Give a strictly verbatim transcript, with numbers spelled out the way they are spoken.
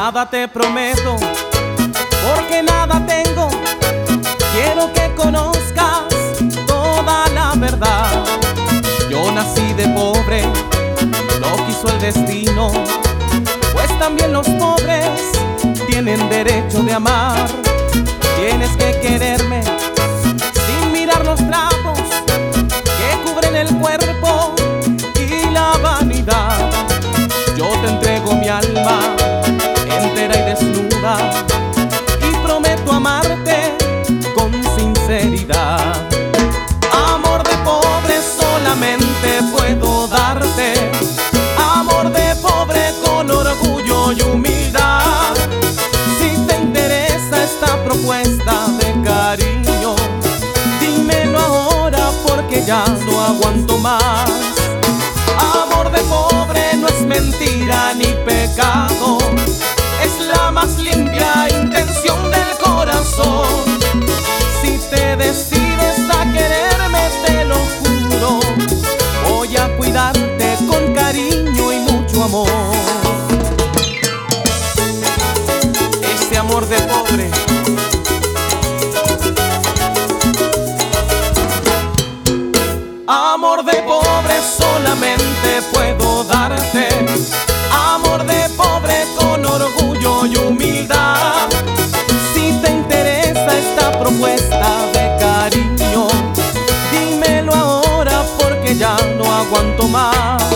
Nada te prometo, porque nada tengo. Quiero que conozcas toda la verdad. Yo nací de pobre, lo quiso el destino, pues también los pobres tienen derecho de amar. Tienes que quererme sin mirar los trapos que cubren el cuerpo y la vanidad. Yo te entrego mi alma entera y desnuda y prometo amarte con sinceridad. Amor de pobre solamente puedo darte, amor de pobre con orgullo y humildad. Si te interesa esta propuesta de cariño, dímelo ahora porque ya no aguanto más. Amor de pobre no es mentira ni pecado, es la más limpia intención del corazón. Si te decides a quererme, te lo juro, voy a cuidarte con cariño y mucho amor. Ese amor de pobre amor de pobre solamente puedo darte, amor de pobre con orgullo y humildad. Si te interesa esta propuesta de cariño, dímelo ahora porque ya no aguanto más.